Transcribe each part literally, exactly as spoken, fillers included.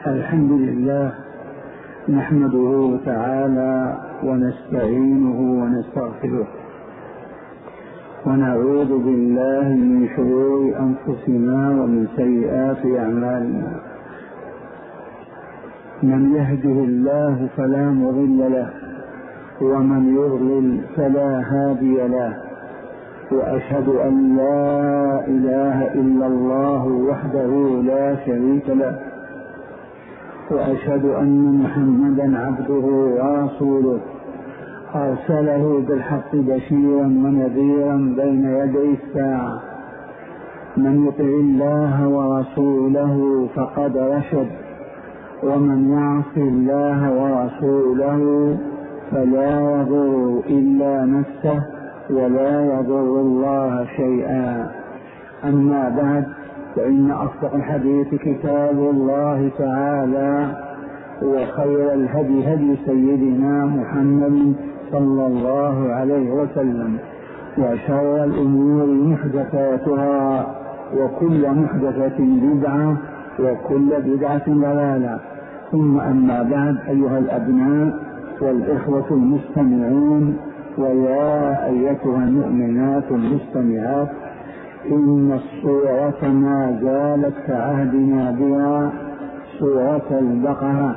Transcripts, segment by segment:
الحمد لله نحمده تعالى ونستعينه ونستغفره ونعوذ بالله من شرور أنفسنا ومن سيئات أعمالنا. من يهده الله فلا مضل له ومن يضلل فلا هادي له، وأشهد أن لا إله إلا الله وحده لا شريك له، وأشهد أن محمدا عبده ورسوله أرسله بالحق بشيرا ونذيرا بين يدي الساعة. من يطع الله ورسوله فقد رشد، ومن يعص الله ورسوله فلا يضر إلا نفسه ولا يضر الله شيئا. أما بعد، فإن أصدق الحديث كتاب الله تعالى، وخير الهدي هدي سيدنا محمد صلى الله عليه وسلم، وشر الأمور محدثاتها، وكل محدثة بدعة، وكل بدعة ضلالة. ثم أما بعد، أيها الأبناء والإخوة المستمعون، ويا أيتها المؤمنات المستمعات، إن الصورة ما زالت كعهدنا بها سورة البقرة،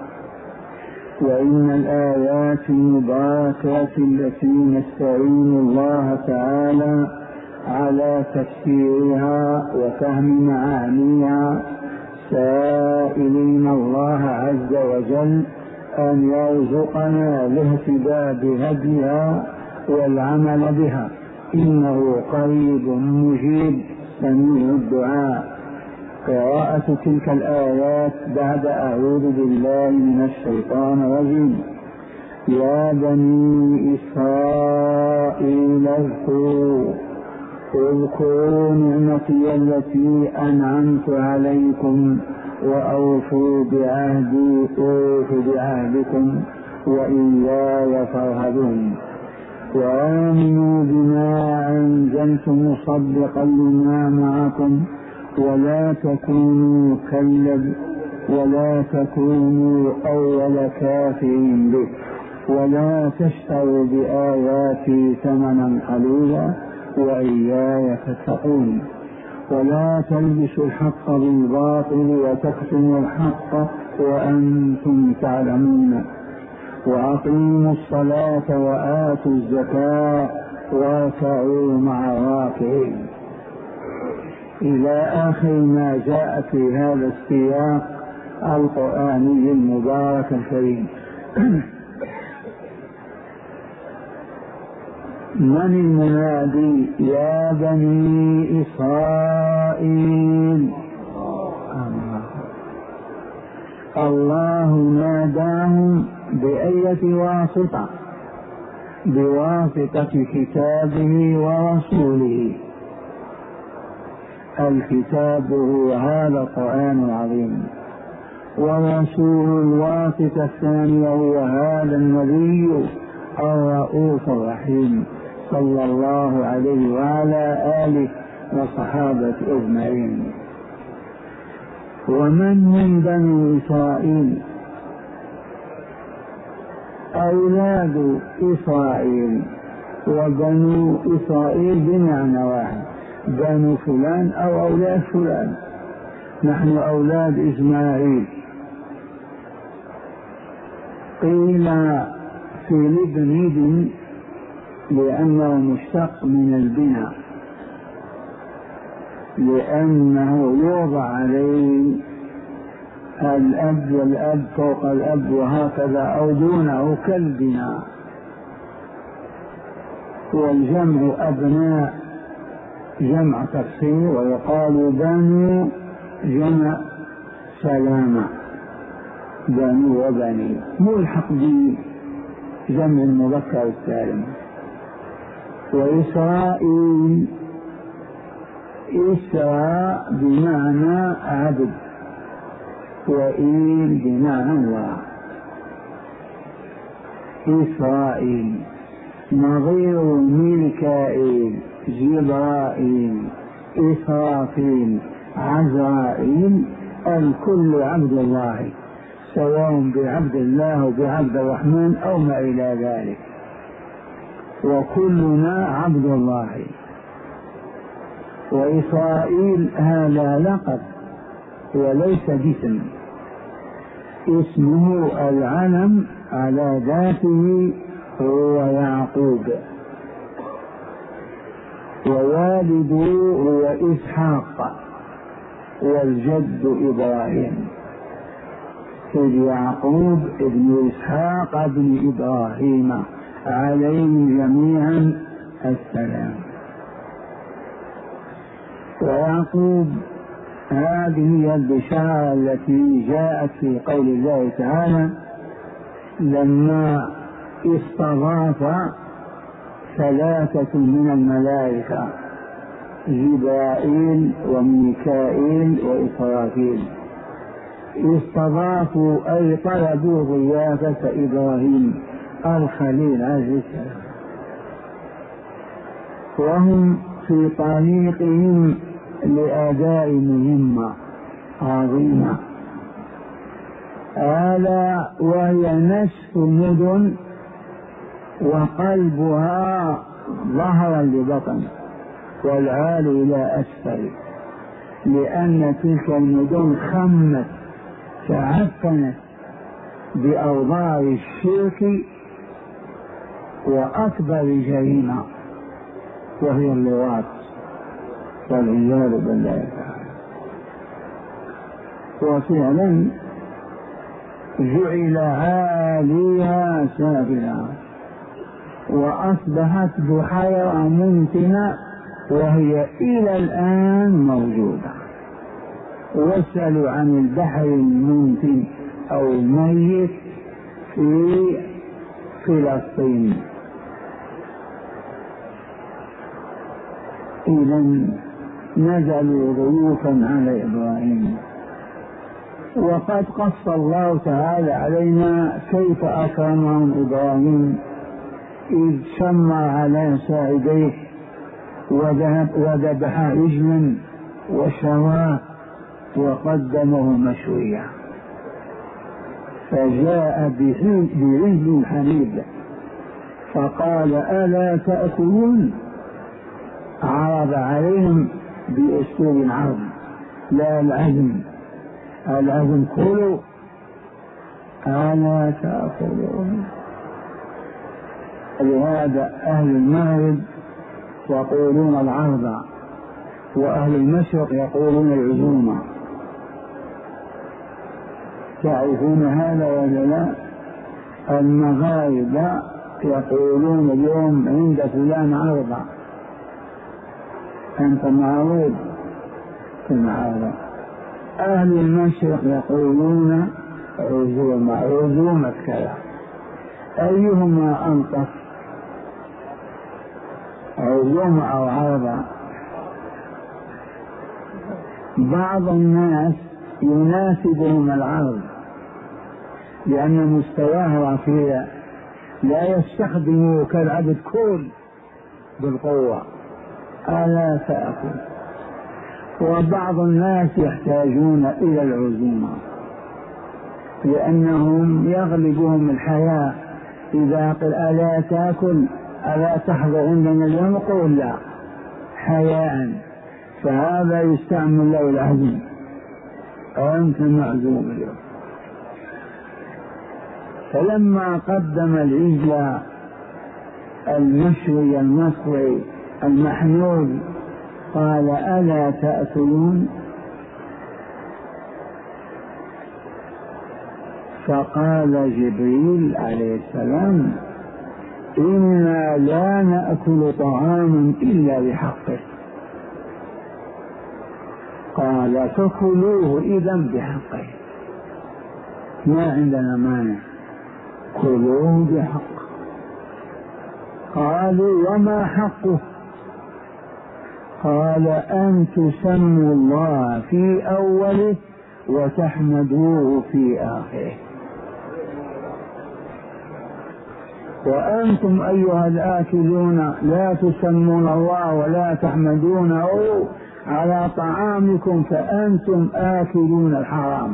وإن الآيات المباركة التي نستعين الله تعالى على تفسيرها وفهم معانيها، سائلين الله عز وجل أن يرزقنا الاهتداء بهديها والعمل بها، إنه قريب مجيب سميع الدعاء. قراءة تلك الآيات بعد أعوذ بالله من الشيطان الرجيم. يا بني إسرائيل اذكروا اذكروا نعمتي التي أنعمت عليكم وأوفوا بعهدي أوف بعهدكم وإياي فارهبون، وآمنوا بما أنزلت مصدقا لما معكم، ولا تكونوا كالذين ولا تكونوا أول كافر به، ولا تشتروا بآياتي ثمنا قليلا وإياي فاتقون، ولا تلبسوا الحق بالباطل وتكتموا الحق وأنتم تعلمون، وأقيموا الصلاة وآتوا الزكاة واركعوا مع الراكعين، إلى آخر ما جاء في هذا السياق القرآني المبارك الكريم. من المنادي؟ يا بني إسرائيل. الله ناداهم بأية واسطة؟ بواسطة كتابه ورسوله. الكتاب هو هذا القرآن العظيم، ورسول الواسطة الثانية هو هذا النبي الرؤوف الرحيم صلى الله عليه وعلى آله وصحابة أجمعين. ومن هم بنو إسرائيل؟ أولاد إسرائيل، وبنو إسرائيل بمعنى واحد، بنو فلان أو أولاد فلان. نحن أولاد إسماعيل. قيل في الابن ابن لأنه مشتق من البناء، لأنه يوضع عليه الأب والأب فوق الأب وهكذا أو دونه كالبناء. والجمع أبناء جمع تفسير، ويقال بنو جمع سلامة، بنو وبني، ملحق بجمع المذكر السالم. وإسرائيل، إسراء بمعنى عبد، وإيل بمعنى الله. إسرائيل نظير ميكائيل، جبرائيل، إسرافيل، عزرائيل، الكل عبد الله، سواء بعبد الله أو بعبد الرحمن أو ما إلى ذلك، وكلنا عبد الله. وإسرائيل هذا لقب وليس جسم، اسمه العلم على ذاته هو يعقوب، ووالده هو إسحاق، والجد إبراهيم، إذ يعقوب ابن إسحاق ابن إبراهيم عليهم جميعا السلام. ويعقوب هذه هي البشارة التي جاءت في قول الله تعالى لما استضاف ثلاثة من الملائكة، جبرائيل وميكائيل وإسرافيل، استضافوا أي طلبوا ضيافة إبراهيم الخليل عليه السلام، وهم في طريقهم لأداء مهمة عظيمة، ألا وهي نسف مدن وقلبها ظهرا لبطن والعال إلى أسفل، لأن تلك المدن خمت تعفنت بأوضاع الشرك وأكبر جريمة وهي اللواط والعياذ بالله تعالى. وفعلا جعل عاليها سافلا وأصبحت بحيرة ممتنة، وهي إلى الآن موجودة. واسألوا عن البحر الممتن أو الميت في فلسطين. إذا نزلوا ضيوفا على إبراهيم، وقد قص الله تعالى علينا كيف أكرمهم إبراهيم إذ شمر على ساعديه وذبح عجلا وشواه وقدمه مشويا، فجاء بعجل حنيذ فقال ألا تأكلون؟ عرض عليهم بأسلوب العرض لا العزم، العزم كلوا ألا تأكلون. لهذا أهل المغرب يقولون العرض، وأهل المشرق يقولون العزومة. تعرفون هذا ولا لا؟ المغاربة يقولون اليوم عند فلان عرض، أنت معروض في المعارض. أهل المشرق يقولون عزومة، عزومة كذا. أيهما أنقص، عزومة أو عرض؟ بعض الناس يناسبهم العرض لأن مستواه رفيع، لا يستخدمه كالعبد كل بالقوة ألا تأكل. وبعض الناس يحتاجون إلى العزومة لأنهم يغلبهم الحياة، إذا قل ألا تأكل ألا تحضر عندنا اليوم قول لا حياء، فهذا يستعمل له العزم، أنت معزوم اليوم. فلما قدم العجل المشوي المصري المحنون قال ألا تأكلون؟ فقال جبريل عليه السلام إنا لا نأكل طعاما إلا بحقه. قال فكلوه إذن بحقه، ما عندنا مانع، كلوه بحق. قالوا وما حقه؟ قال أن تسموا الله في أوله وتحمدوه في آخره. وأنتم أيها الآكلون لا تسمون الله ولا تحمدونه على طعامكم فأنتم آكلون الحرام،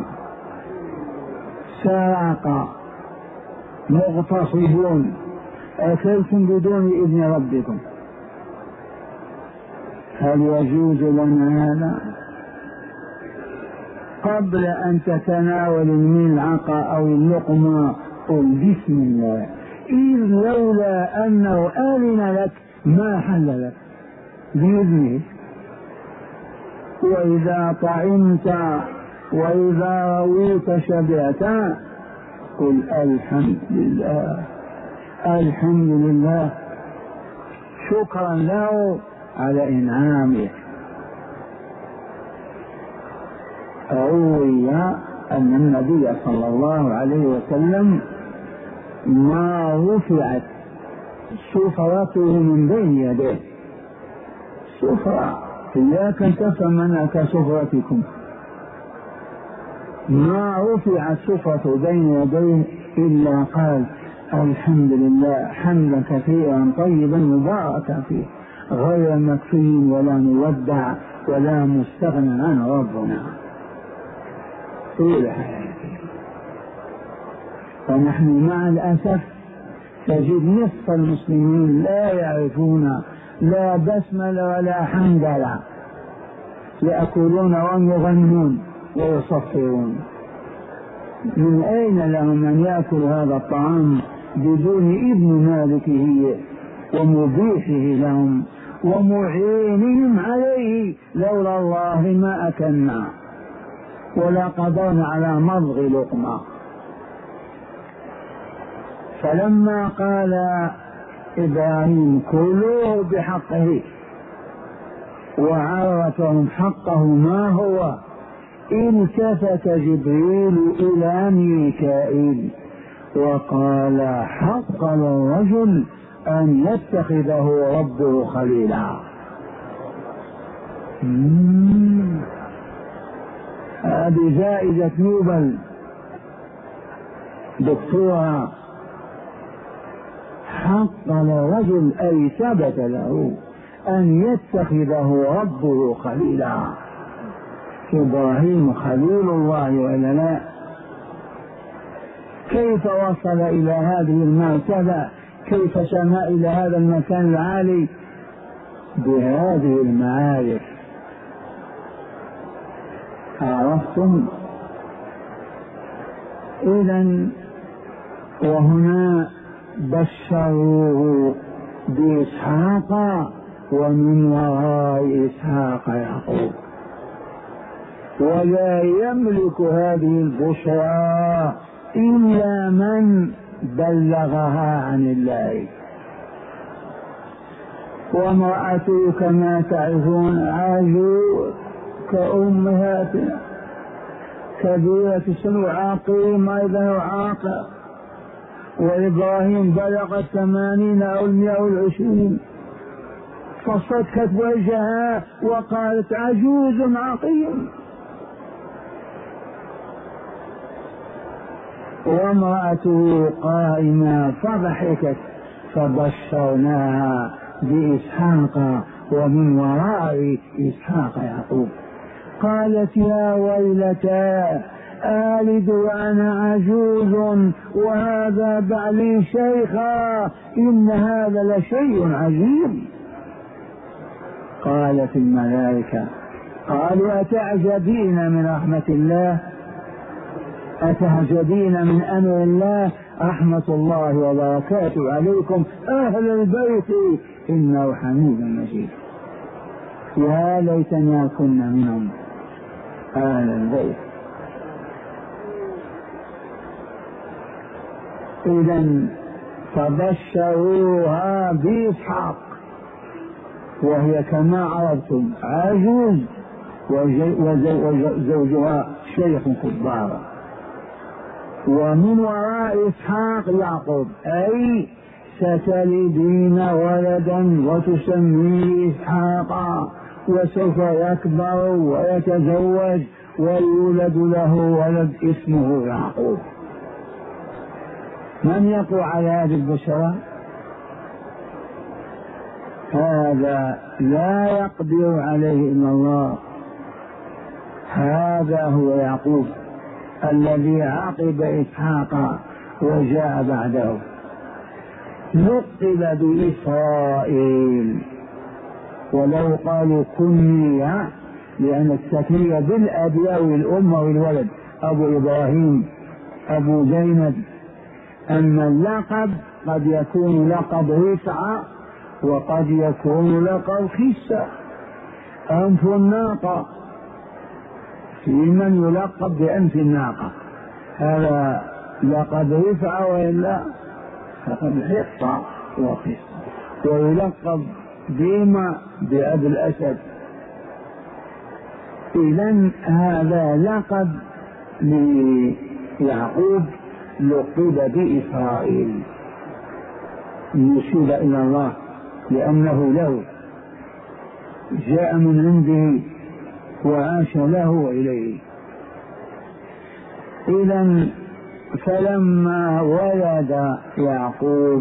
سرق، مغتصبون، أكلتم بدون إذن ربكم. هل يجوز لنا هذا؟ قبل أن تتناول الملعقة أو اللقمة قل بسم الله، إذ لولا أنه آذن لك ما حل لك بإذنه. وإذا طعمت وإذا رويت شبعت قل الحمد لله، الحمد لله، شكرا له على إنعامه. روي أن النبي صلى الله عليه وسلم ما رفعت سفرته من بين يديه، سفرة إياك أن تفهم أنها كسفرتكم، ما رفعت سفرة بين يديه إلا قال الحمد لله حمدا كثيرا طيبا مباركا فيه غير مكفي ولا مودع ولا مستغنى عنه ربنا طول حياته. ونحن مع الأسف تجد نصف المسلمين لا يعرفون لا بسملة ولا حمدلة، يأكلون وهم يغنون ويصفرون. من أين لهم أن يأكل هذا الطعام بدون إذن مالكه ومبيحه لهم ومعينهم عليه؟ لولا الله ما أكلنا ولا قدرنا على مضغ لقمة. فلما قال إبراهيم كلوه بحقه وعرفهم حقه ما هو، التفت جبريل إلى ميكائيل وقال حق للرجل أن يتخذه ربه خليلا. هذه جائزة نوبل دكتورة. حق للرجل أي ثبت له أن يتخذه ربه خليلا. إبراهيم خليل الله ولا لا؟ كيف وصل إلى هذه المرتبة؟ كيف سمى إلى هذا المكان العالي؟ بهذه المعارف. عرفتم؟ إذن وهنا بشروه بإسحاق ومن وراء إسحاق يعقوب، ولا يملك هذه البشرى إلا من بلغها عن الله. وامرأته كما تعرفون عاجوز كأمهاتنا كبيرة سن عاقيم أيضا عاقر، وإبراهيم بلغت ثمانين أو المئة والعشرين فصكت وجهها وقالت عجوز عقيم. وامرأته قائمة فضحكت فبشرناها بإسحاق ومن وراء إسحاق يعقوب. قالت يا ويلتى آلد وأنا عجوز وهذا بعلي شيخا إن هذا لشيء عجيب. قالت الملائكة قالوا أتعجبين من رحمة الله، أتعجبين من أمر الله، رحمة الله وبركاته عليكم أهل البيت إنه حميد مجيد. يا ليتنا كنا منهم أهل البيت. إذن فبشروها بإسحاق وهي كما عرفتم عجوز وزوجها شيخ كبار، ومن وراء إسحاق يعقوب أي ستلدين ولدا وتسميه إسحاق وسوف يكبر ويتزوج ويولد له ولد اسمه يعقوب. من يقوى على هذه البشرى؟ هذا لا يقدر عليه إلا الله. هذا هو يعقوب الذي عقب إسحاق وجاء بعده، لقب بإسرائيل. ولو قالوا كنية لأن التكنية بالأب أو الأم أو الولد، أبو إبراهيم، أبو زينب. أما اللقب قد يكون لقب رفعة وقد يكون لقب خسة. أنف الناقة، في من يلقب بأنف الناقة، هذا لقب رفعة، وإلا فقد حطة وخسة. ويلقب ديما بأبي الأسد. إذن هذا لقب ليعقوب، لقب بإسرائيل، يشير إلى الله لأنه له جاء من عنده وعاش له وإليه. إذن فلما ولد يعقوب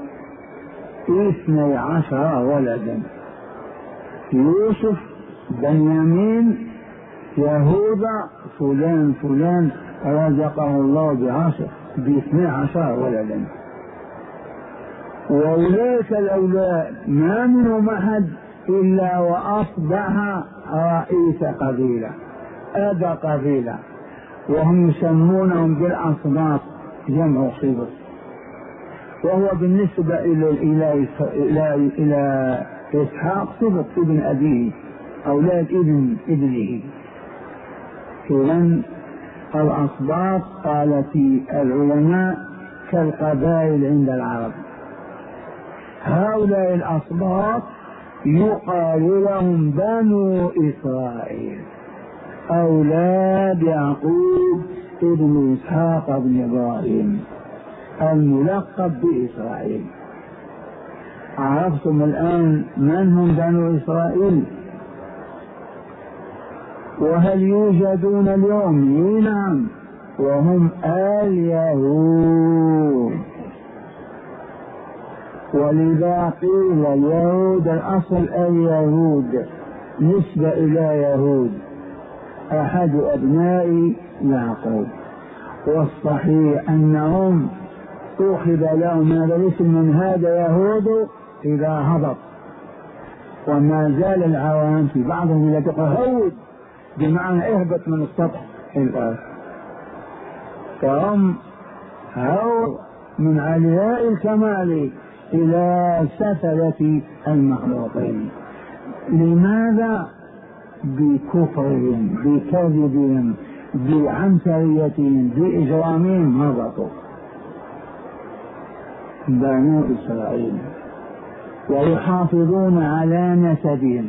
اثني عشر ولدا، يوسف، بنيامين، يهوذا، فلان فلان، رزقه الله بعشر باثني عشر ولدا. وأولئك الأولاد ما منهم أحد إلا وأصبح رئيس قبيلة، أبا قبيلة، وهم يسمونهم بالأصباط، جمع صبط. وهو بالنسبة إلى إلى إلى, إلى إسحاق صبط ابن أبيه، أولاد ابن ابنه. إذن الأصباط قال في العلماء كالقبائل عند العرب. هؤلاء الأصباط يقال لهم بنو إسرائيل، أولاد يعقوب ابن إسحاق بن إبراهيم، الملقب بإسرائيل. عرفتم الآن من هم بنو إسرائيل؟ وهل يوجدون اليوم؟ نعم، وهم اليهود. ولذا قيل اليهود الأصل اليهود، نسبة إلى يهود، أحد أبناء يعقوب. والصحيح أنهم أخذ لهم هذا الاسم من هذا يهود إذا هبط، وما زال العوام في بعضهم إلى تقهود بمعنى اهبط من السطح الآن. فهم هو من علياء الكمال إلى سفلة المخلوقين. لماذا؟ بكفرهم، بكذبهم، بعنتريتهم، بإجرامهم هبطوا بنو إسرائيل. ويحافظون على نسبهم،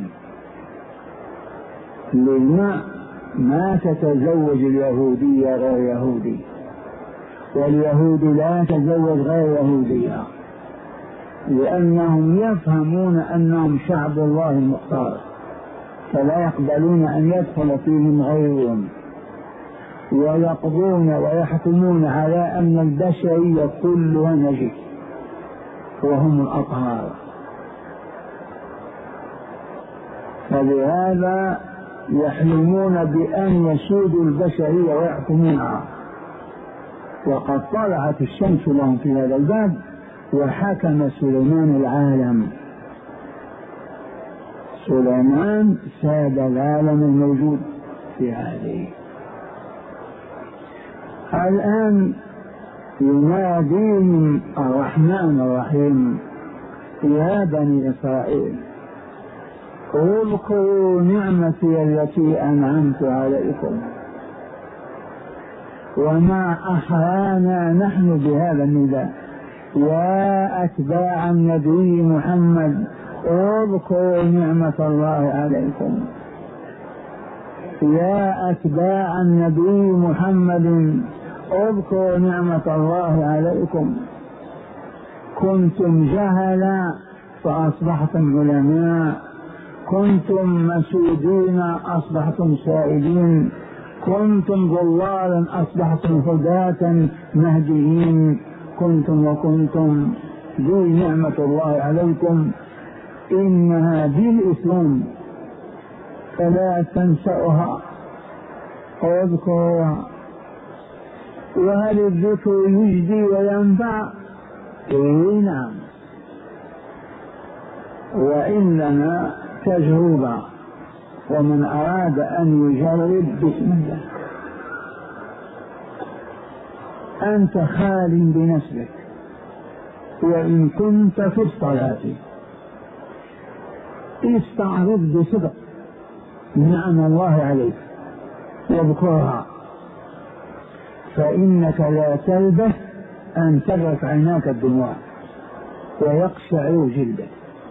للماء ما تتزوج اليهودية غير يهودي، واليهود لا تتزوج غير يهودية، لأنهم يفهمون أنهم شعب الله المختار، فلا يقبلون أن يدخل فيهم غيرهم. ويقضون ويحكمون على أن البشرية كلها نجس وهم الأطهار. فلهذا يحلمون بأن يسودوا البشرية ويحكمونها. وقد طلعت الشمس لهم في هذا الباب، وحكم سليمان العالم. سليمان ساد العالم الموجود في هذه. الآن يناديهم الرحمن الرحيم: يا بني إسرائيل اذكروا نعمتي التي أنعمت عليكم. وما أحرانا نحن بهذا النداء: يا أتباع النبي محمد اذكروا نعمة الله عليكم. يا أتباع النبي محمد اذكروا نعمة الله عليكم. كنتم جهلا فأصبحتم علماء، كنتم مسودين أصبحتم سائلين، كنتم ضلالا أصبحتم هداة مهديين، كنتم وكنتم ذي نعمة الله عليكم. إنها بالإسلام فلا تنسأها واذكرها. وهل الذكر يجدي وينفع؟ إيه نعم، وإنما تجربة، ومن أراد أن يجرب بسم الله. أنت خال بنفسك وإن كنت في الصلاة استعرض بصدق نعم الله عليك واذكرها، فإنك لا تلبث أن تغرق عيناك الدموع ويقشعر جلدك.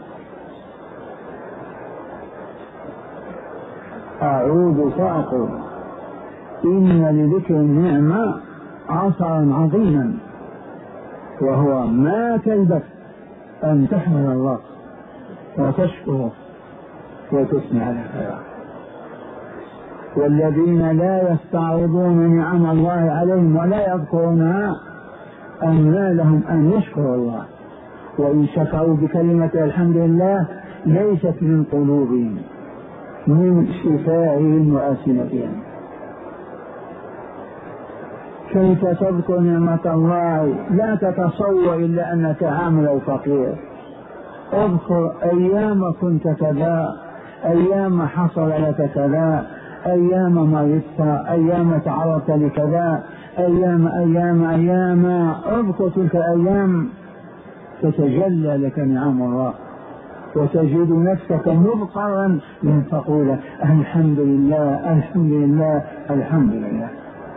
أعود فأقول إن لذكر النعمة عصرا عظيما، وهو ما تلبث أن تحمد الله وتشكره وتثني على خيره. والذين لا يستعرضون نعم الله عليهم ولا يذكرونها أن لهم أن يشكروا الله، وإن شكروا بكلمة الحمد لله ليست من قلوبهم، من شفاههم وألسنتهم. كيف تذكر نعمة الله؟ لا تتصور إلا أنك عامل أو فقير. اذكر أيام كنت كذا، أيام حصل لك كذا، أيام مرضت، أيام تعرضت لكذا، أيام أيام أيام اذكر تلك الأيام تتجلى لك نعم الله، وتجد نفسك مضطرا من تقول الحمد لله الحمد لله الحمد لله.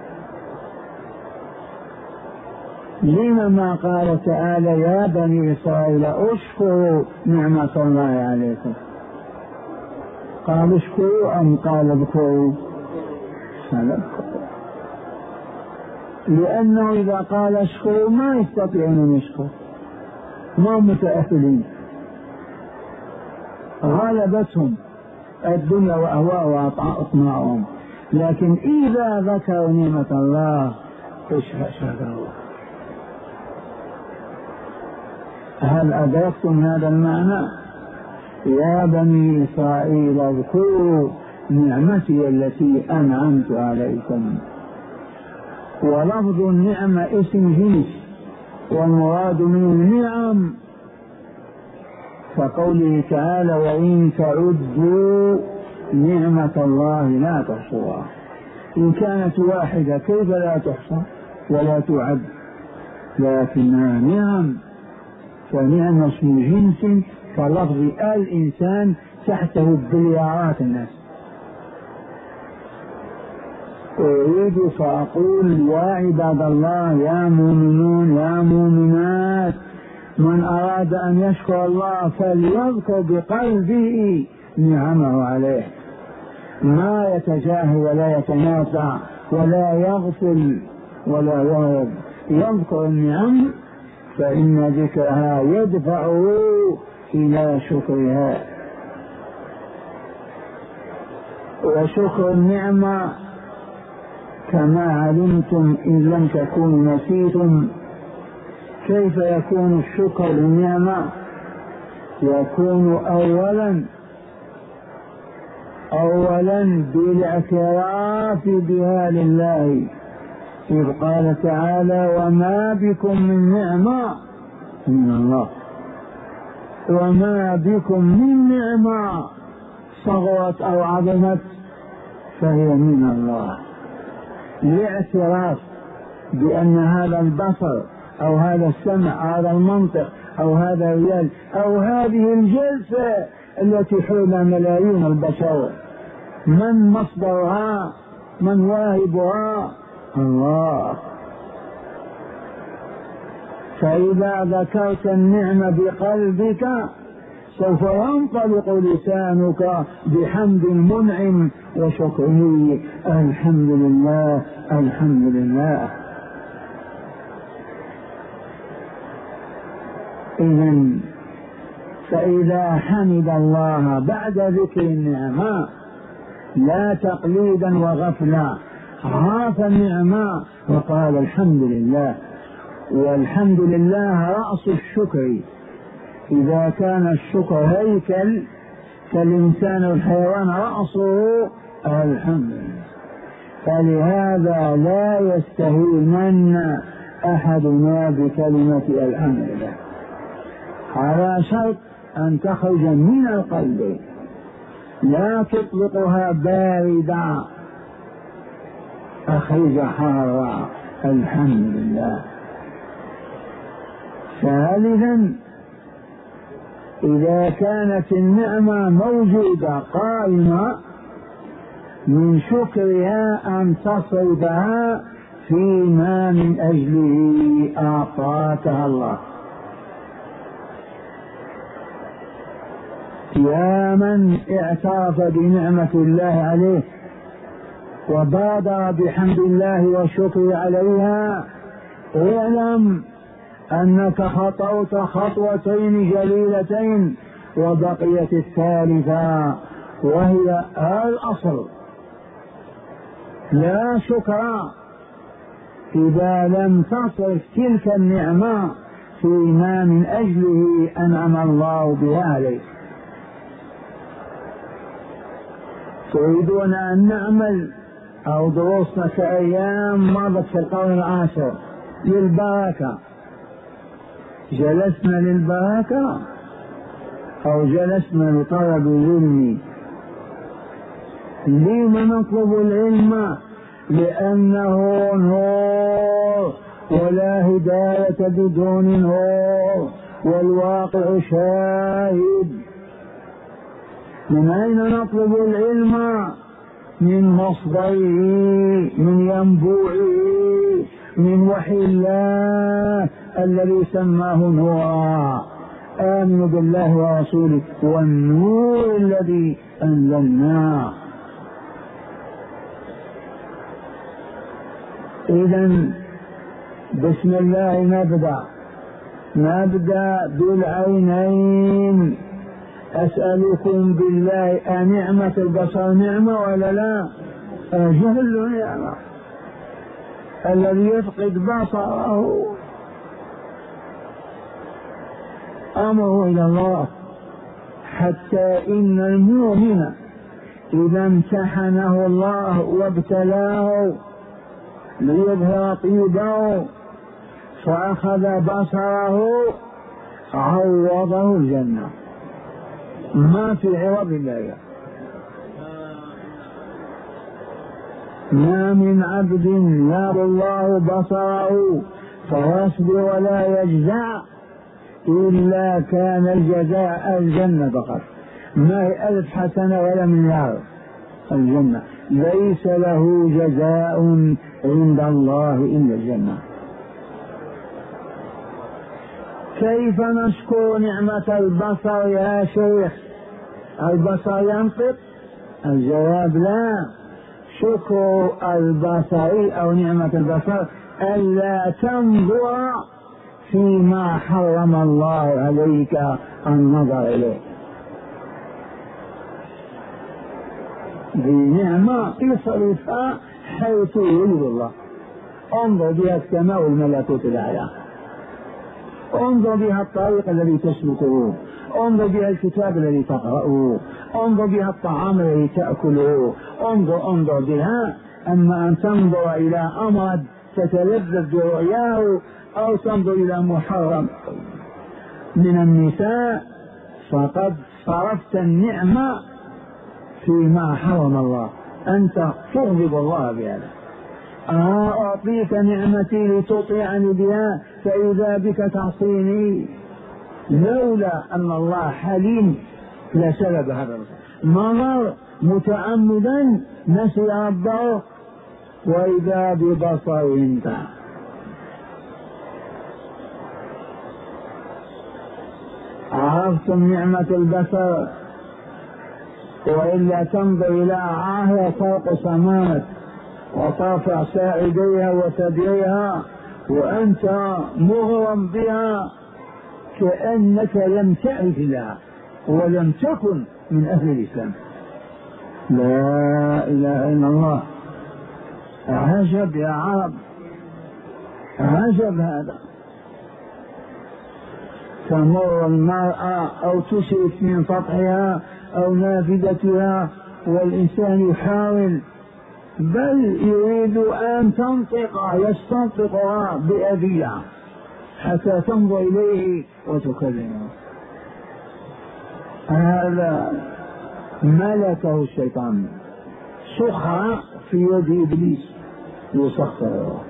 لما قال تعالى يا بني إسرائيل اشكروا نعمة الله عليكم؟ قال اشكروا أم قال اذكروا؟ لأنه إذا قال اشكروا ما يستطيعون أن يشكروا، ما متأهلين، غلبتهم الدنيا وأهواء وأطماعهم. لكن إذا ذكروا نعمة الله شكر الله. هل أدركتم هذا المعنى؟ يا بني إسرائيل اذكروا نعمتي التي أنعمت عليكم. ولفظ النعمة اسم جنس، والمراد منه النعم، كقوله تعالى وإن تعدوا نعمة الله لا تحصوها. إن كانت واحدة كيف لا تحصى ولا تعد؟ لكنها نعم، فنعم اسم جنس كلفظ الإنسان تحته بليارات الناس. أريد فأقول يا عباد الله، يا مؤمنون يا مؤمنات، من أراد أن يشكر الله فليذكر بقلبه نعمه عليه، ما يتجاهل ولا يتنازع ولا يغفل ولا يهرب، يذكر النعم فإن ذكرها يدفعه إلى شكرها. وشكر النعمة كما علمتم إن لم تكونوا نسيتم كيف يكون الشكر للنعمة؟ يكون أولا أولا بالاعتراف بها لله، إذ قال تعالى وما بكم من نعمة من الله، وما بكم من نعمة صغرت أو عظمت فهي من الله. الاعتراف بأن هذا البصر أو هذا السمع أو هذا المنطق أو هذا اليد أو هذه الجلسة التي حول ملايين البشر من مصدرها؟ من واهبها؟ الله. فإذا ذكرت النعمة بقلبك سوف ينطلق لسانك بحمد المنعم وشكره، الحمد لله الحمد لله. إذن فإذا حمد الله بعد ذكر النعمة لا تقليدا وغفلا، عاف النعمة وقال الحمد لله. والحمد لله رأس الشكر، إذا كان الشكر هيكل كالإنسان والحيوان رأسه الحمد لله. فلهذا لا يستهين أحدنا بكلمة الحمد لله، على شرط أن تخرج من القلب، لا تطلقها باردة، أخرج حارة الحمد لله. ثالثا إذا كانت النعمة موجودة قائمة من شكرها أن تصرفها فيما من أجله أعطاكها الله. يا من اعترف بنعمة الله عليه وبادر بحمد الله والشكر عليها، اعلم أنك خطوت خطوتين جليلتين وبقيت الثالثة وهي الأصل. لا شكر إذا لم تصرف تلك النعمة فيما من أجله أنعم الله بها عليك. تريدون أن نعمل أو دروسنا كأيام مضت في القرن العاشر للبركة، جلسنا للبركة أو جلسنا لطلب العلم؟ لما نطلب العلم؟ لأنه نور، ولا هداية بدون نور، والواقع شاهد. من أين نطلب العلم؟ من مصدره، من ينبوعه، من وحي الله الذي سماه نورا. آمنوا بالله ورسوله والنور الذي أنزلناه. إذن بسم الله نبدأ نبدأ بالعينين. أسألكم بالله أنعمة البصر نعمة ولا لا؟ أجل نعمة. الذي يفقد بصره أمره إلى الله، حتى إن المؤمن إذا امتحنه الله وابتلاه ليظهر طيبه فأخذ بصره عوضه الجنة، ما في عوض الله. ما من عبد يرى الله بصره فيصبر ولا يجزع إلا كان الجزاء الجنة فقط، ما هي ألف حسنة ولا مليار، الجنة. ليس له جزاء عند الله إلا الجنة. كيف نشكر نعمة البصر يا شيخ؟ البصر ينطق؟ الجواب لا. شكر البصر أو نعمة البصر ألا تنظر فيما حرم الله عليك النظر إليه. بنعمة اصرفها حيث يريد الله. انظر بها السماء والملكوت الأعلى، انظر بها الطريق الذي تسلكه، انظر بها الكتاب الذي تقرأه، انظر بها الطعام الذي تأكله، انظر انظر بها. أما أن تنظر إلى أمر تتلذذ برؤياه أو تنظر إلى محرم من النساء فقد صرفت النعمة فيما حرم الله، أنت تغضب الله بهذا. أعطيك نعمتي لتطيعني بها فإذا بك تعصيني. لولا أن الله حليم لسلب هذا النظر متعمدا، نسي ربه وإذا ببصره انتهى. عرفتم نعمة البصر؟ وإلا تنظر إلى عاهر فوق سماوات وترفع ساعديها وثدييها وأنت مغرم بها كأنك لم تعرف الله ولم تكن من أهل الإسلام. لا إله إلا الله. عجب يا عرب، عجب هذا. تمر المرأة أو تشرف من سطحها أو نافذتها والإنسان يحاول، بل يريد أن تنطق يستنطقها بأذية حتى تنظر إليه وتكلمه. هذا ملكه الشيطان، سخر في يد إبليس يسخره.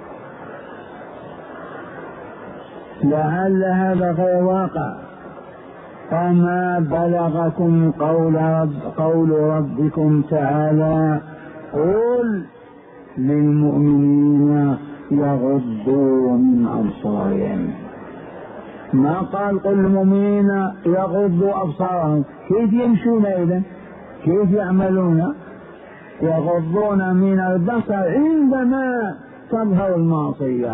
لعل هذا غير واقع. أما بلغكم قول, رب قول ربكم تعالى قل للمؤمنين يغضوا من أبصارهم، ما قال قل للمؤمنين يغضوا أبصارهم. كيف يمشون إذن؟ كيف يعملون؟ يغضون من البصر عندما تظهر المعصية.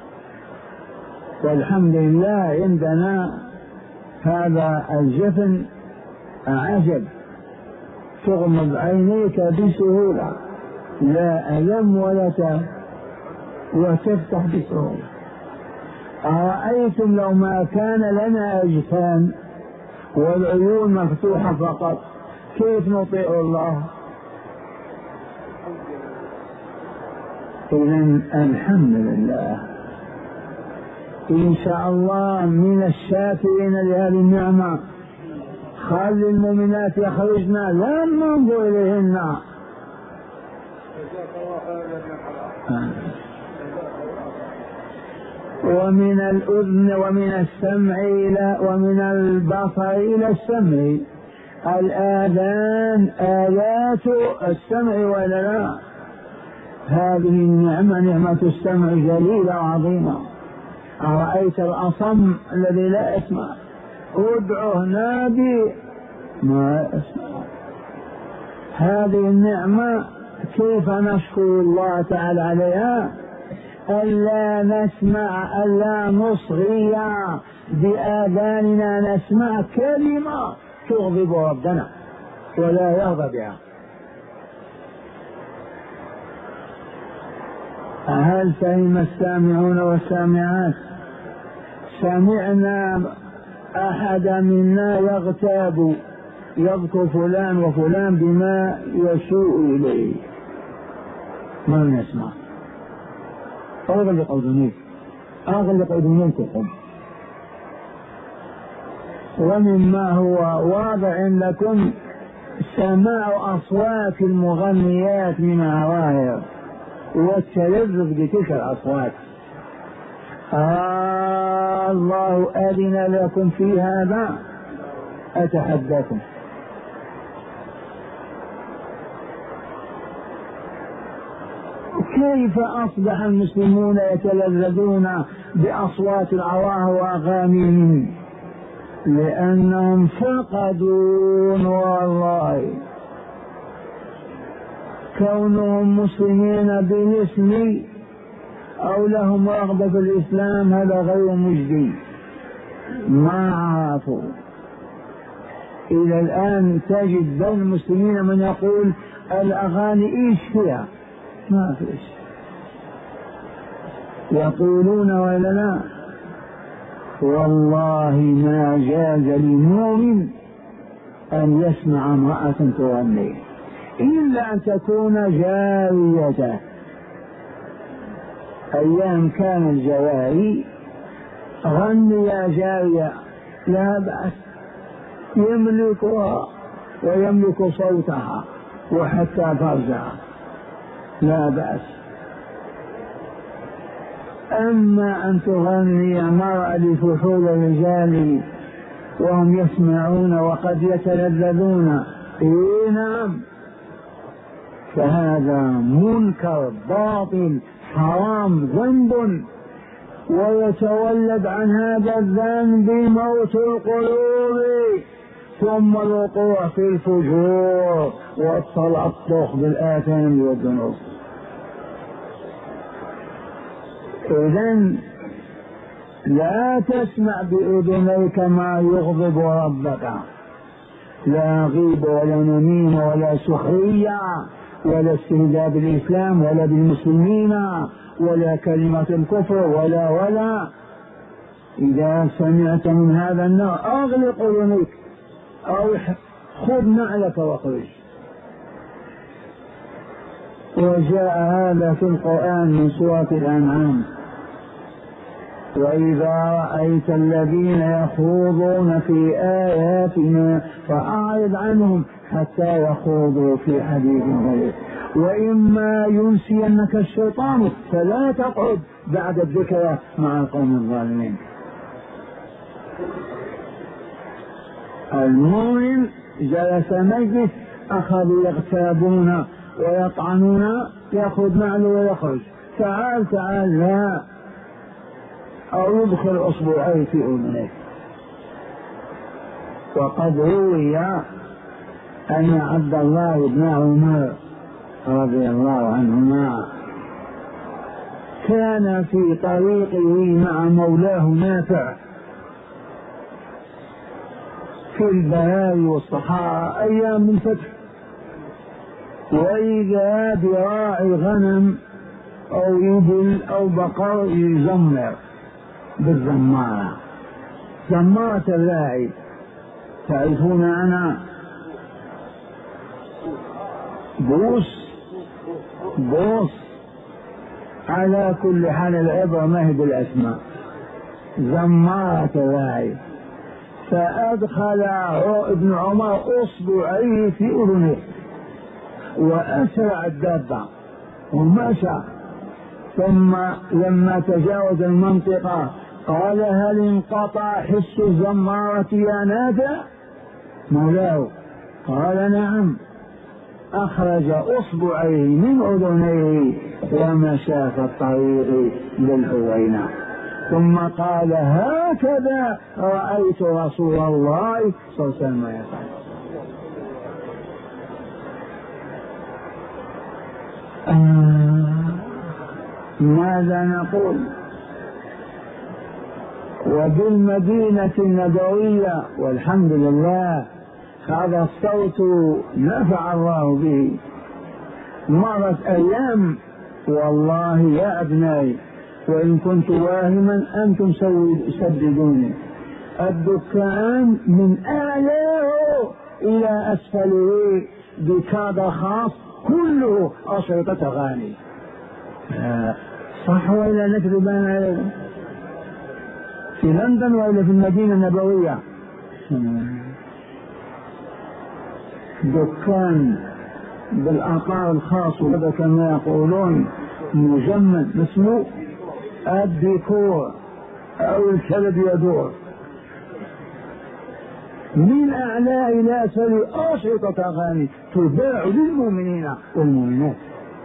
والحمد لله عندنا هذا الجفن عجب، تغمض عينيك بسهولة لا ألم ولا تاب وتفتح بسهولة. أرأيتم لو ما كان لنا أجفان والعيون مفتوحة فقط كيف نطيع الله؟ إذن الحمد لله إن شاء الله من الشاكرين لهذه النعمة. خلي المؤمنات يخرجن لا ننظر إليهن. ومن الأذن ومن السمع إلى ومن البصر إلى السمع. الآذان آلات السمع ولا لا؟ هذه النعمة نعمة السمع جليلة وعظيمة. أرأيت الأصم الذي لا يسمع ادعه نادي ما يسمع. هذه النعمة كيف نشكر الله تعالى عليها؟ ألا نسمع ألا نصغي بآذاننا نسمع كلمة تغضب ربنا ولا يرضى بها. هل فهم السامعون والسامعات؟ سمعنا أحد منا يغتاب يذكر فلان وفلان بما يسوء إليه، ما نسمع. أغلق أذنيك أغلق أذنيكم. ومما هو واضع لكم سماع أصوات المغنيات من عوائر والتلذذ بتلك الأصوات. آه الله أذن لكم في هذا. أتحدثكم كيف أصبح المسلمون يتلذذون بأصوات العواه وأغانيهم؟ لأنهم فقدوا نور الله. كونهم مسلمين بالاسم أو لهم رغبة في الإسلام هذا غير مجدي، ما عرفوا. إلى الآن تجد بين المسلمين من يقول الأغاني إيش فيها؟ ما فيش. يقولون ولا لا؟ والله ما جاز للمؤمن أن يسمع امرأة تغني إلا أن تكون جارية. أيام كان الجواري غني يا جارية لا بأس، يملكها ويملك صوتها وحتى فرجها لا بأس. أما أن تغني مرأة لفحول الرجال وهم يسمعون وقد يتلذذون، إيه نعم، فهذا منكر باطل حرام ذنب، ويتولد عن هذا الذنب موت القلوب ثم الوقوع في الفجور والتلطخ بالآثام والذنوب. إذن لا تسمع بأذنيك ما يغضب ربك، لا غيبة ولا نميمة ولا سخرية ولا استهزاء بالإسلام ولا بالمسلمين ولا كلمة الكفر ولا ولا إذا سمعت من هذا النوع أغلق أذنيك أو خذ نعلك واخرج. وجاء هذا في القرآن من سورة الأنعام: وإذا رأيت الذين يخوضون في آياتنا فأعرض عنهم حتى يخوضوا في حديث غيره، وإما ينسينك الشيطان فلا تقعد بعد الذكرى مع القوم الظالمين. المؤمن جلس مجلس أخذوا يغتابون ويطعنون، يأخذ نعله ويخرج، تعال تعال لا، أو يدخل أصبعيه في أذنيه. وقد روي أن عبد الله بن عمر رضي الله عنهما كان في طريقه مع مولاه نافع في البراري والصحراء أيام الفتح، وإذا براعي غنم أو إبل أو بقر يزمر بالزمارة، زمارة الراعي تعرفون أنا بوس بوس على كل حال العبرة ما هي بالأسماء، زمارة الراعي. فأدخل ابن عمر أصبعيه في أذنه وأسرع الدابة ومشى، ثم لما تجاوز المنطقة قال: هل انقطع حس الزمارة يا نافع؟ مولاه قال: نعم. أخرج أصبعيه من أذنيه ومشى في الطريق للعوينة، ثم قال: هكذا رأيت رسول الله صلى الله عليه وسلم يفعل. آه ماذا نقول؟ وبالمدينة النبوية والحمد لله هذا الصوت نفع الله به. مرت أيام والله يا أبنائي، وإن كنت واهما أنتم سددوني، الدكان من أعلاه إلى أسفله بكاد خاص كله أشرطة أغاني. صح وإلا نكذب علينا؟ في لندن وإلا في المدينة النبوية دكان بالأعطار الخاص، وهذا كما يقولون مجمد اسمه الديكور أو الكلب يدور، من أعلى إلى أسفل أشرطة أغاني تباع للمؤمنين والمؤمنات.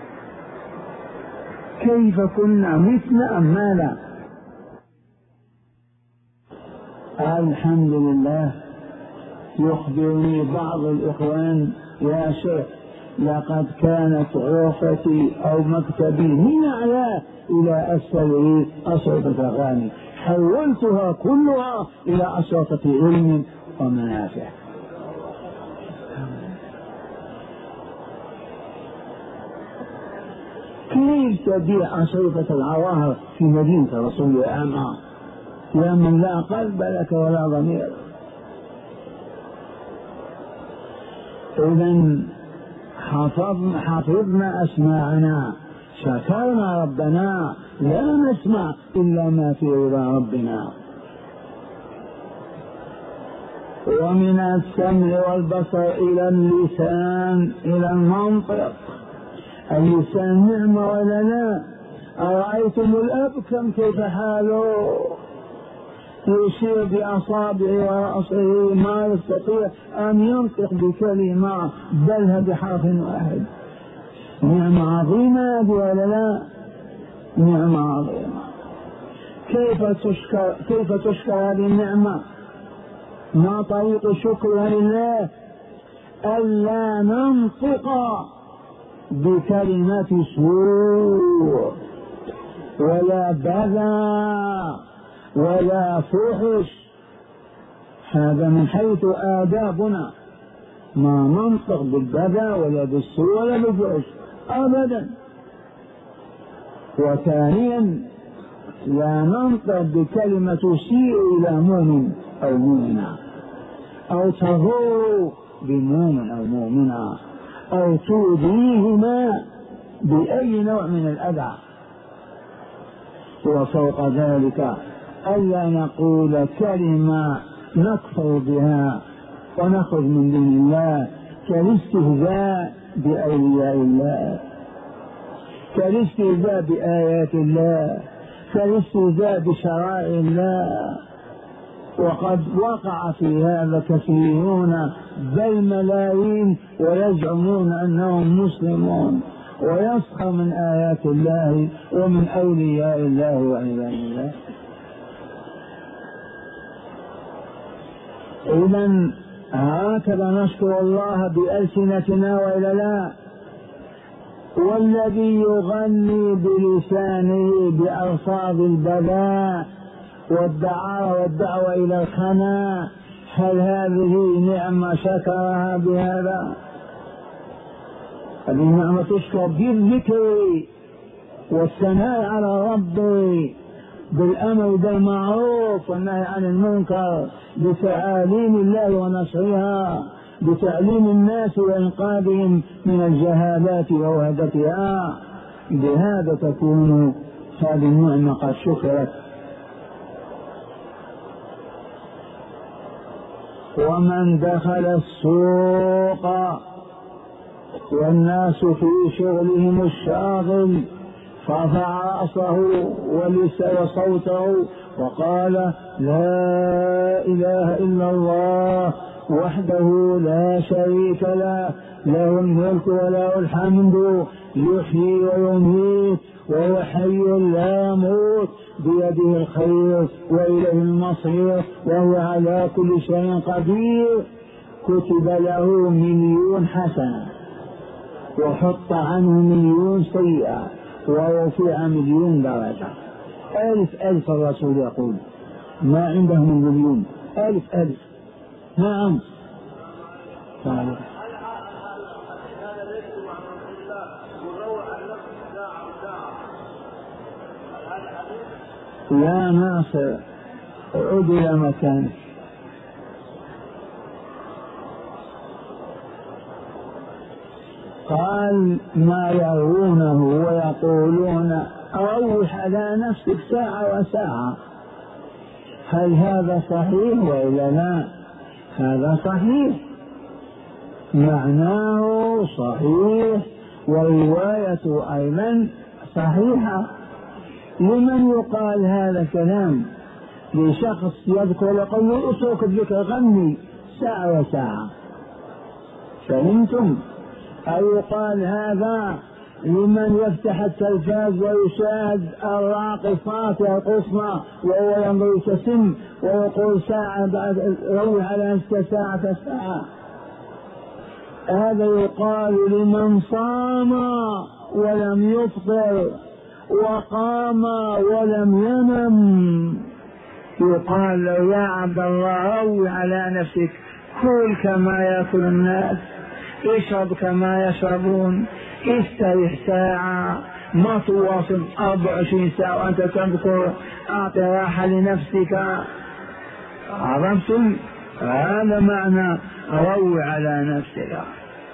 كيف كنا مثل أم ماذا؟ الحمد لله. يخبرني بعض الإخوان: يا شيخ لقد كانت غرفتي أو مكتبي من أعلى إلى أسفل أشرطة أغاني، حولتها كلها إلى أشرطة علم ومنافع. كيف تبيع أشرطة العواهر في مدينة رسول الله يا من لا قلب لك ولا ضمير؟ إذن حفظنا, حفظنا أسماعنا، شكرنا ربنا، لا نسمع إلا ما في رضا ربنا. ومن السمع والبصر إلى اللسان إلى المنطق. اللسان نعمة ولا لا؟ أرأيتم الأب كم كيف حاله؟ يشير بأصابعه ورأسه ما يستطيع أن ينطق بكلمة بل بحرف واحد. نعمة عظيمة ولا لا؟ نعمة عظيمة. كيف تشكر كيف تشكر هذه النعمة؟ ما طريق شكرها لله؟ ألا ننطق بكلمة سوء ولا بذاء ولا فحش، هذا من حيث آدابنا، ما ننطق بالبذاء ولا بالسوء ولا بالفحش أبدا. وثانيا لا ننطق بكلمة تسيء إلى مؤمن أو مؤمنة، أو تضر بمؤمن أو مؤمنة، أو تؤذيهما بأي نوع من الأذى. وفوق ذلك ألا نقول كلمة نكفر بها ونخرج من دين الله، كالاستهزاء بأولياء الله، كالاستهزاء بآيات الله، كالاستهزاء بشرائع الله. وقد وقع في هذا كثيرون بل ملايين ويزعمون أنهم مسلمون ويسخر من آيات الله ومن أولياء الله وعباد الله. إذن هكذا نشكر الله بألسنتنا وإلا لا؟ والذي يغني بلسانه بألفاظ البلاء والدعاء والدعوة إلى الخناء، هل هذه نعمة شكرها بهذا؟ هذه نعمة تشكر بالذكر والثناء على ربه، بالأمر بالمعروف والنهي عن المنكر، بتعاليم الله ونشرها، بتعليم الناس وإنقاذهم من الجهالات ووهدتها. بهذا تكون هذه النعمة قد شكرت. ومن دخل السوق والناس في شغلهم الشاغل فرفع رأسه ولسان صوته وقال لا إله إلا الله وحده لا شريك له، له الملك وله الحمد، يحيي ويميت وهو حي لا يموت، بيده الخير وإليه المصير وهو على كل شيء قدير، كتب له مليون حسنة وحط عنه مليون سيئة ورفع مليون درجة. ألف ألف الرسول يقول ما عنده من مليون، ألف ألف. نعم تعالى. يا ناصر عد إلى مكانك. قال ما يرونه ويقولون روح على نفسك ساعة وساعة. هل هذا صحيح وإلا لا؟ هذا صحيح، معناه صحيح والرواية أيضا صحيحة. لمن يقال هذا الكلام؟ لشخص يذكر يقول له اترك الذكر غني ساعة وساعة، فهمتم؟ أو يقال هذا لمن يفتح التلفاز ويشاهد الراقصات يرقصن وهو ينظر يبتسم ويقول ساعة بعد روح على نفسك ساعة ساعة. هذا يقال لمن صام ولم يفطر وقام ولم ينم، يقال له يا عبد الله روح على نفسك، كل كما يأكل الناس، اشرب كما يشربون، استريح ساعة، ما تواصل أربع وعشرين ساعة وأنت تذكر، أعطي راحة لنفسك. عرفتم؟ هذا معنى روح على نفسك.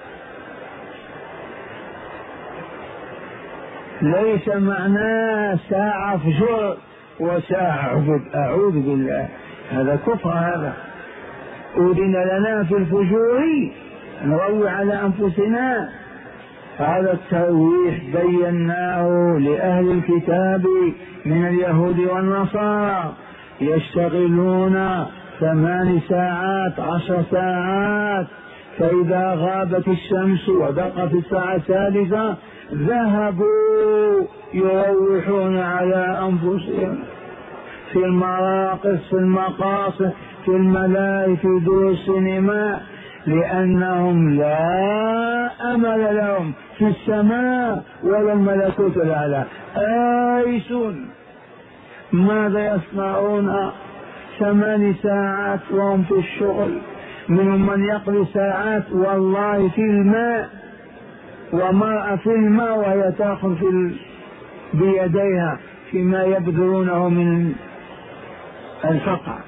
ليس معناه ساعة فجر وساعة عبد، أعوذ بالله، هذا كفر. هذا أذن لنا في الفجور نروح على أنفسنا. هذا الترويح بيناه لأهل الكتاب من اليهود والنصارى، يشتغلون ثمان ساعات عشر ساعات، فإذا غابت الشمس ودقت الساعة الثالثة ذهبوا يروحون على أنفسهم في المراقص، في المقاصد، في الملاهي، في دور السينما، لأنهم لا أمل لهم في السماء ولا الملكوت الأعلى، آيسون. ماذا يصنعون؟ ثمان ساعات وهم في الشغل، منهم من يقضي ساعات والله في الماء، ومرأة في الماء وهي تأخذ في بيديها فيما يبذلونه من الفقر،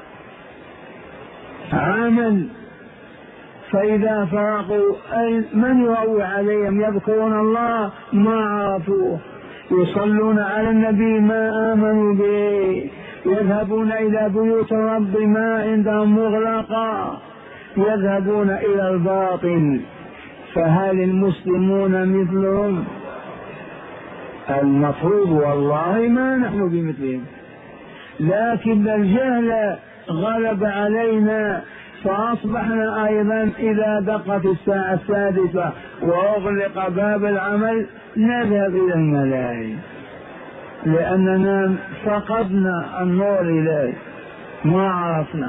عمل. فإذا فاقوا من يروي عليهم؟ يذكرون الله ما عرفوه، يصلون على النبي ما آمنوا به، يذهبون إلى بيوت الرب ما عندهم مغلقة، يذهبون إلى الباطل. فهل المسلمون مثلهم؟ المفروض والله ما نحن بمثلهم، لكن الجهل غلب علينا، فأصبحنا أيضا إذا دقت الساعة السادسة وأغلق باب العمل نذهب إلى الملاهي، لأننا فقدنا النور إليه ما عرفنا.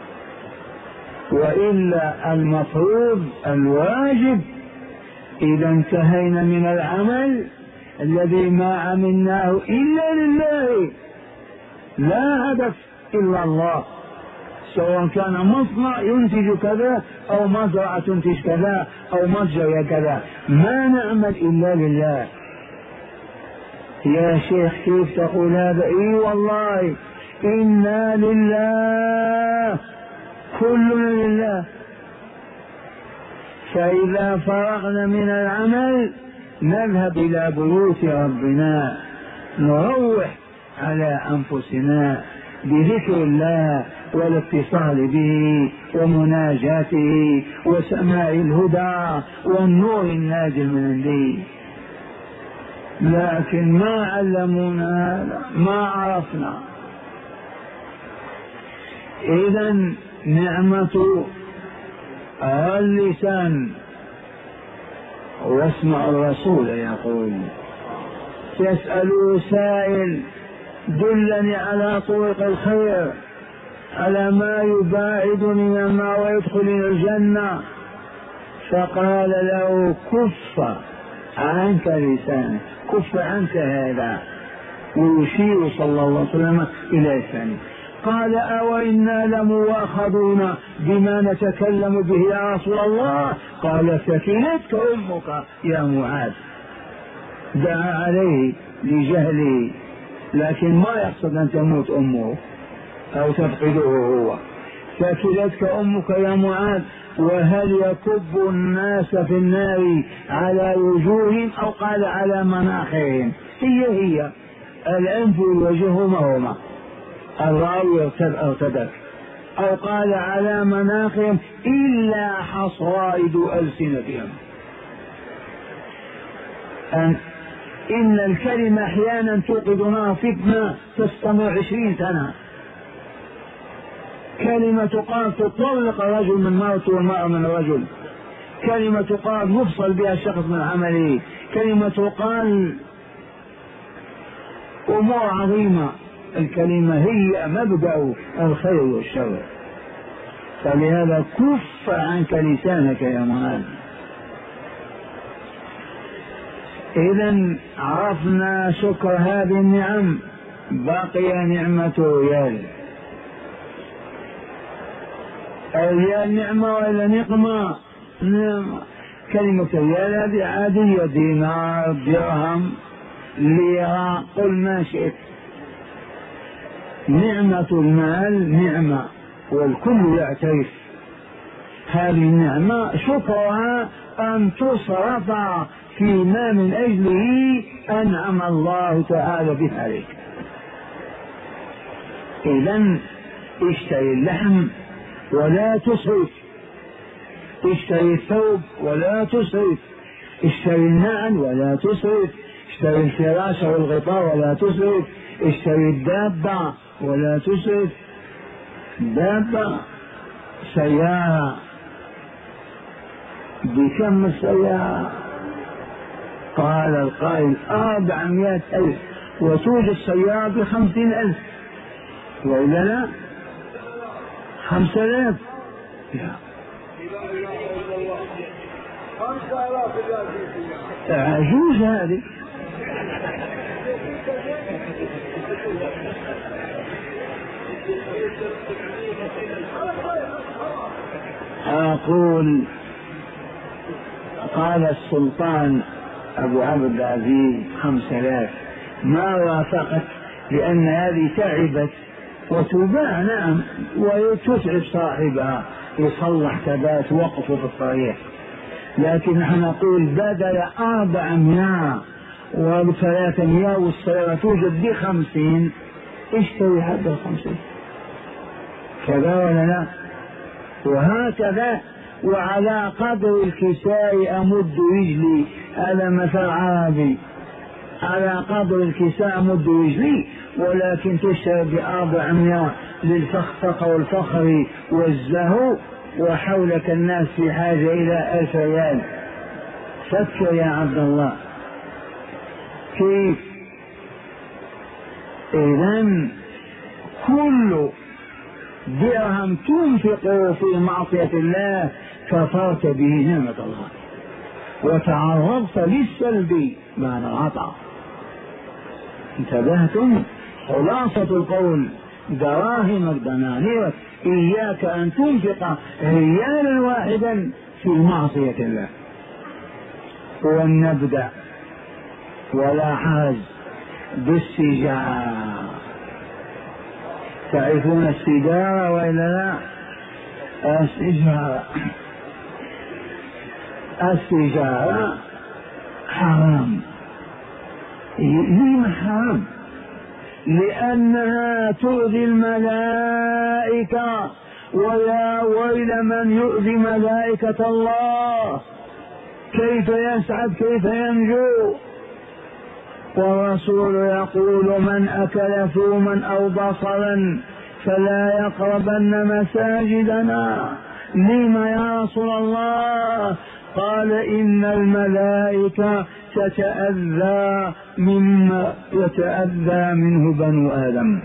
وإلا المفروض الواجب إذا انتهينا من العمل الذي ما عملناه إلا لله، لا هدف إلا الله، سواء كان مصنع ينتج كذا أو مزرعة تنتج كذا أو متجر كذا، ما نعمل إلا لله. يا شيخ كيف تقول هذا؟ إي والله إنا لله، كلنا لله. فإذا فرغنا من العمل نذهب إلى بيوت ربنا، نروح على أنفسنا بذكر الله والاتصال به ومناجاته وسماع الهدى والنور النازل من عنده. لكن ما علمونا هذا، ما عرفنا. إذن نعمة اللسان. واسمع الرسول يقول: يسأل سائل دلني على طرق الخير، على ما يباعدني من النار ويدخلني الجنة، فقال له: كف عنك لسانك، كف عنك هذا، ويشير صلى الله عليه وسلم إلى لسانه. قال: أو إنا لمؤاخذون بما نتكلم به يا رسول الله؟ قال: سكنتك أمك يا معاذ. دعا عليه لجهله، لكن ما يقصد أن تموت أمه أو تفقده هو. سكنتك أمك يا معاذ. وهل يكب الناس في النار على وجوههم أو قال على مناخرهم؟ هي هي الأنف والوجه هما هما، الراوي ارتدت، أو قال على مناخرهم إلا حصائد ألسنتهم. أن إن الكلمة أحيانا توقد نار فتنة تستمر عشرين سنة. كلمة تقال تطلق الرجل من مرته والمرأة من الرجل، كلمة تقال يفصل بها الشخص من عمله، كلمة تقال أمور عظيمة. الكلمة هي مبدأ الخير والشر. فلهذا كف عنك لسانك يا معاذ. إذا عرفنا شكر هذه النعم، بقي نعمة ريال. الريال نعمة ولا نقمة؟ نعمة. كلمة ريال هذه عادية، دينار، درهم، ليرة، قل ما شئت. نعمة المال نعمة والكل يعترف هذه النعمة، شكرها أن تصرف فيما من أجله أنعم الله تعالى به عليك. إذن اشتري اللحم ولا تسرف، اشتري الثوب ولا تسرف، اشتري النعل ولا تسرف، اشتري الفراش والغطاء ولا تسرف، اشتري الدابة ولا تسرف. دابة سيارة بكم السيارة؟ قال القائل أربعمائة ألف، وتوجد سيارة بخمسين ألف، وإلا لا خمسة آلاف. عجوز هذه. أقول قال السلطان أبو عبد العزيز خمس آلاف، ما وافقت، لأن هذه تعبت وتباع نعم وتتعب صاحبها يصلح ثبات وقفه في الطريق، لكن نحن نقول بدل أربعمائة وثلاثمائة والسيارة توجد بخمسين، اشتري هذا الخمسين، كذا ولا لا؟ وهكذا. وعلى قدر الكساء أمد رجلي، هذا مثل عربي، على قدر الكساء أمد رجلي، ولكن تشتري بأربعمائة للفخفق والفخر والزهو، وحولك الناس في حاجة إلى ألف ريال. فكر يا عبد الله كيف. إذن كل درهم تنفقه في معصية الله كفرت به نعمة الله وتعرضت للسلب بعد العطاء. انتبهتم؟ خلاصة القول دراهمك دنانيرك إياك أن تنفق ريالا واحدا في معصية الله. ولنبدأ ولا حرج بالسجارة. تعرفون السجارة وإلا لا؟ السجارة السجارة حرام. لما حرام؟ لأنها تؤذي الملائكة، ويا ويل من يؤذي ملائكة الله، كيف يسعد كيف ينجو؟ والرسول يقول من أكل ثوما أو بصلا فلا يقربن مساجدنا. لما يا رسول الله؟ قال إن الملائكة تتأذى مما يتأذى منه بنو آدم.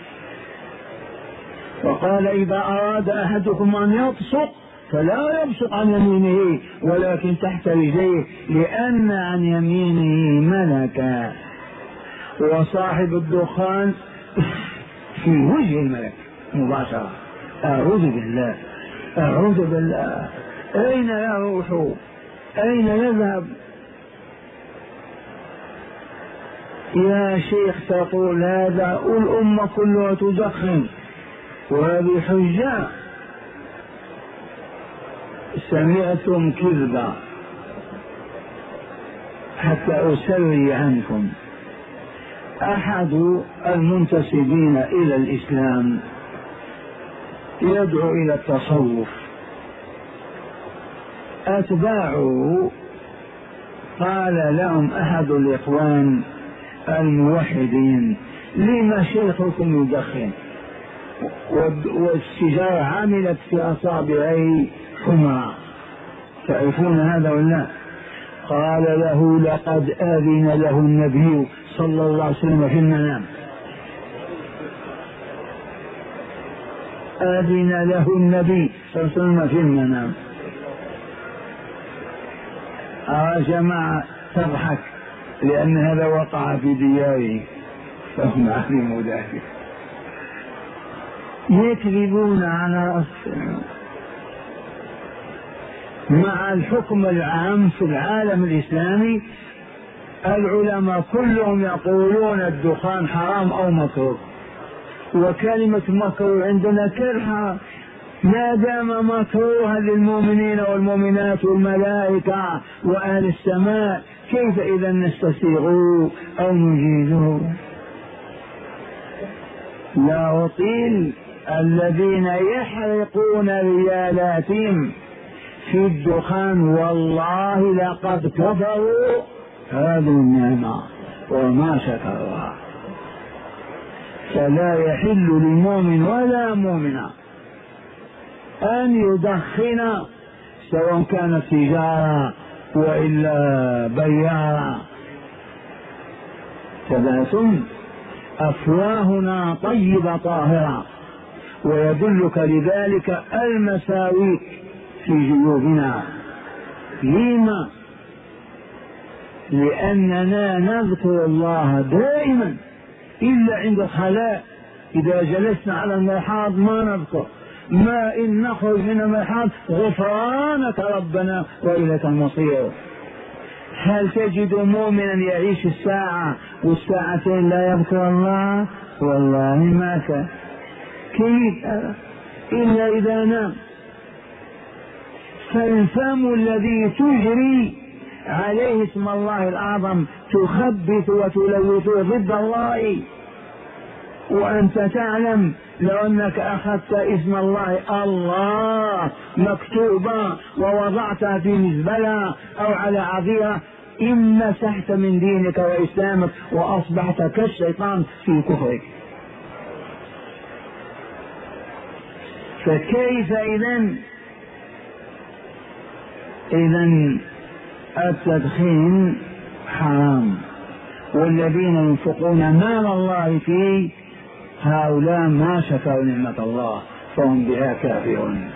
وقال إذا أراد أحدكم أن يبصق فلا يبصق عن يمينه ولكن تحت رجليه، لأن عن يمينه ملكا، وصاحب الدخان في وجه الملك مباشرة. أعوذ بالله أعوذ بالله، أين يروح؟ أين يذهب؟ يا شيخ تقول هذا والأمة كلها تدخن، وهذه حجة؟ سمعتم كذبا حتى أسري عنكم. أحد المنتسبين إلى الإسلام يدعو إلى التصوف، أتباعه قال لهم أحد الإخوان الموحدين لما شيخكم يدخن والسجارة عملت في أصابعه حمرا، تعرفون هذا ولا؟ قال له لقد آذن له النبي صلى الله عليه وسلم في المنام، آذن له النبي صلى الله عليه وسلم في المنام. آه جماعة تضحك لأن هذا وقع في دياره فهم علموا ذلك، يكذبون على أصلهم. مع الحكم العام في العالم الإسلامي العلماء كلهم يقولون الدخان حرام أو مكروه، وكلمة مكروه عندنا كرهة، ما دام مكروها للمؤمنين والمؤمنات والملائكة وأهل السماء، كيف إذا نستسيغه أو نجيزه؟ لا أطيل الذين يحرقون ريالاتهم في الدخان والله لقد كفروا هذه النعمة وما شكرها. فلا يحل لمؤمن ولا مؤمنة أن يدخن سواء كانت تجارة وإلا بيارة. ثلاث أفواهنا طيبة طاهرة، ويدلك لذلك المساويك في جيوبنا. لما؟ لأننا نذكر الله دائما إلا عند الخلاء، إذا جلسنا على المرحاض ما نذكر، ما إن نخرج من المرحاض غفرانك ربنا وإليك المصير. هل تجد مؤمنا يعيش الساعة والساعتين لا يذكر الله؟ والله ما كان. كيف إلا إذا نام. فالفم الذي تجري عليه اسم الله الأعظم تخبث وتلوث ضد الله، وأنت تعلم لو أنك أخذت اسم الله الله مكتوبا ووضعتها في مزبلة أو على عظيرة إن مسحت من دينك وإسلامك وأصبحت كالشيطان في كفرك. فكيف إذن إذن التدخين حرام، والذين ينفقون مال الله فيه هؤلاء ما شكروا نعمة الله فهم بها كافرون.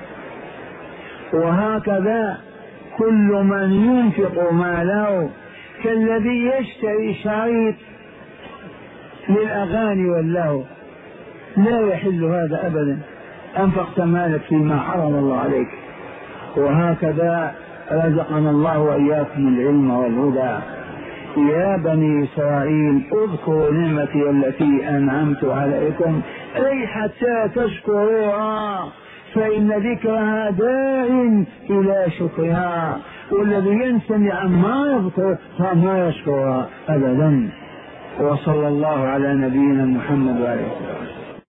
وهكذا كل من ينفق ماله كالذي يشتري شريط للأغاني واللهو، لا يحل هذا أبدا. أنفقت مالك فيما حرم الله عليك. وهكذا رزقنا الله وإياكم العلم والهدى. يا بني إسرائيل اذكروا نعمتي التي أنعمت عليكم، أي حتى تشكروها، فإن ذكرها داع إلى شكرها، والذي ينسى عما يذكر فما يشكرها أبدا. وصلى الله على نبينا محمد وعلى آله وسلم.